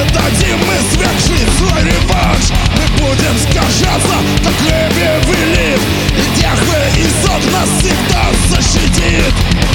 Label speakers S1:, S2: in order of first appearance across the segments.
S1: дадим мы свершить свой реванш. Мы будем сражаться, как Леви велит, и Яхве Изот нас всегда защитит.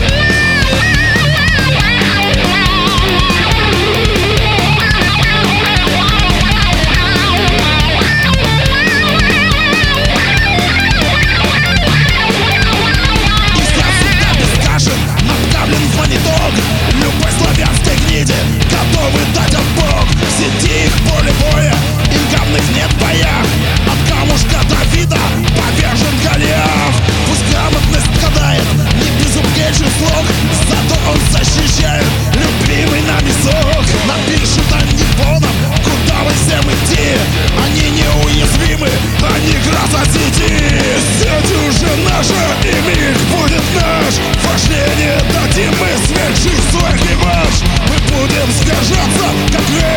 S1: Любой славянской гниде готовы дать отпор. Среди их поле боя, им равных нет в боях. От камушка Давида повержен Голиаф. Пусть грамотность страдает, не безупречен слог, зато он защищает любимый нами сок. Напишут они фоном, куда мы всем идти. Они неуязвимы, они гроза сети. Сеть уже наша, и мир будет наш. Вождение дадим мы свершить свой реванш. Мы будем сражаться, как